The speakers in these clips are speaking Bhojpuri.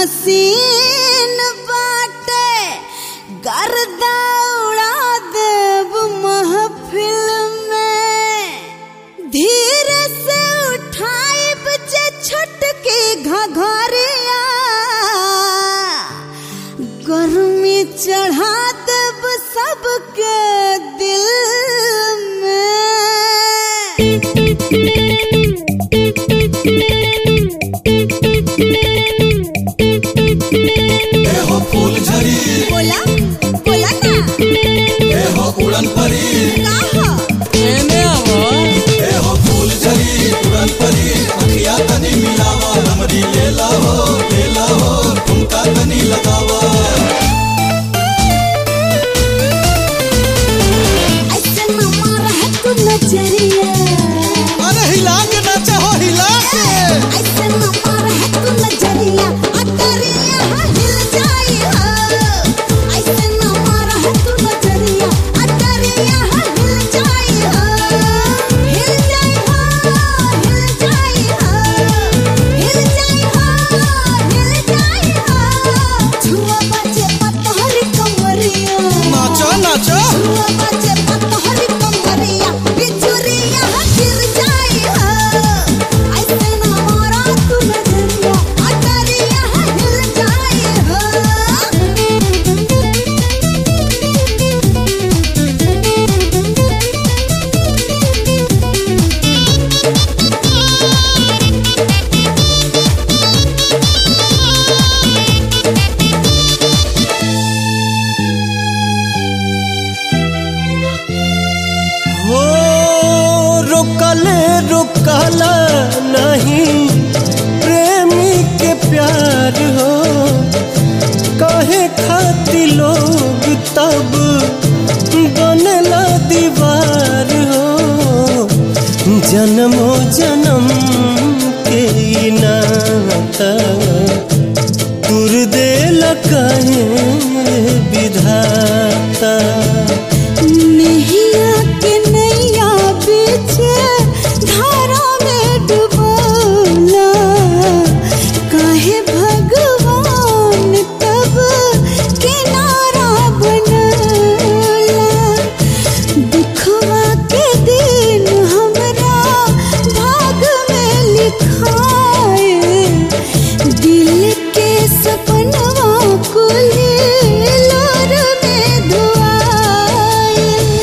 हसीन बाटे गर्दा उड़ा देव महफिल में। धीरे से उठाई बचे छटके घघरिया गर्मी चढ़ा देव सबके दिल में। हो फूल झड़ी बोला बोला ना हो उड़न परी का हो एने आवो हो फूल झड़ी उड़न परी अखिया तनी मिलावा हमरी लेला हो ठुमका तनी लगावा। ऐसे न मारा तू नजरिया अरे हिला के नाचा हो हिला के ऐसे न मारा तू नजरिया अटरिया हिल जाई हो। ऐसे न मारा तू नजरिया अटरिया हिल जाई हो। हिल जाई हो हिल जाई हो हिल जाई हो हिल जाई हो। छुआ बजे पतहर कमरिया नाचा नाचा छुआ बजे पतहर कमरिया बिजुरिया गिर जाई हो। ऐसे न मारा तू नजरिया अटरिया हिल जाई हो। हो रुकले रुकला नहीं प्रेमी के प्यार हो। काहे खाती लोग तब बनला दीवार हो। जन्मो जन्म के ई नाता तुर देला काहे विधाता। नैया के नैया बीचे धारा में डुबोला काहे भगवान तब किनारा बनला। दुखवा के दिन हमरा भाग में लिखाए दिल के सपनवा कुल लोर में धुआए।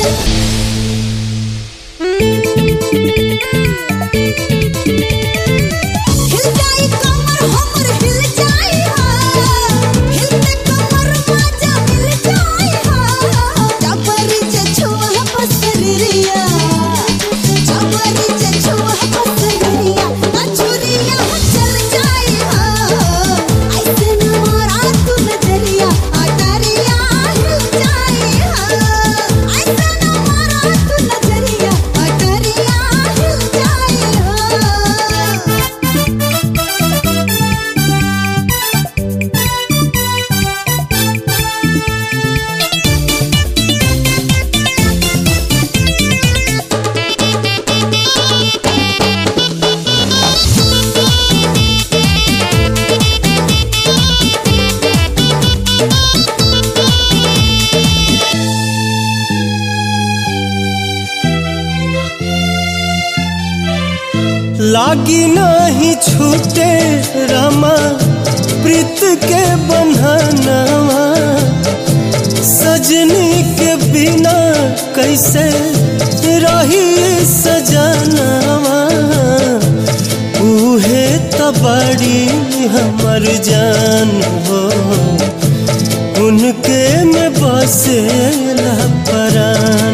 हिल जाई कमर हमर हिल जाई हो। हिलते कमर मजा मिल जाई हो। जबरी जे छुआ पसरिया जबरी जे छुआ पसरिया अछुरिया चल जाई हो। ऐसे न मारा तू नजरिया अटरिया हिल जाई हो। ऐसे न मारा तू नजरिया अटरिया हिल जाई हो। लागी नहीं छूटे रामा प्रीत के बंधनवा। सजनी के बिना कैसे रही सजनवा। उहे तबाड़ी हमर जान हो उनके में बसेला परान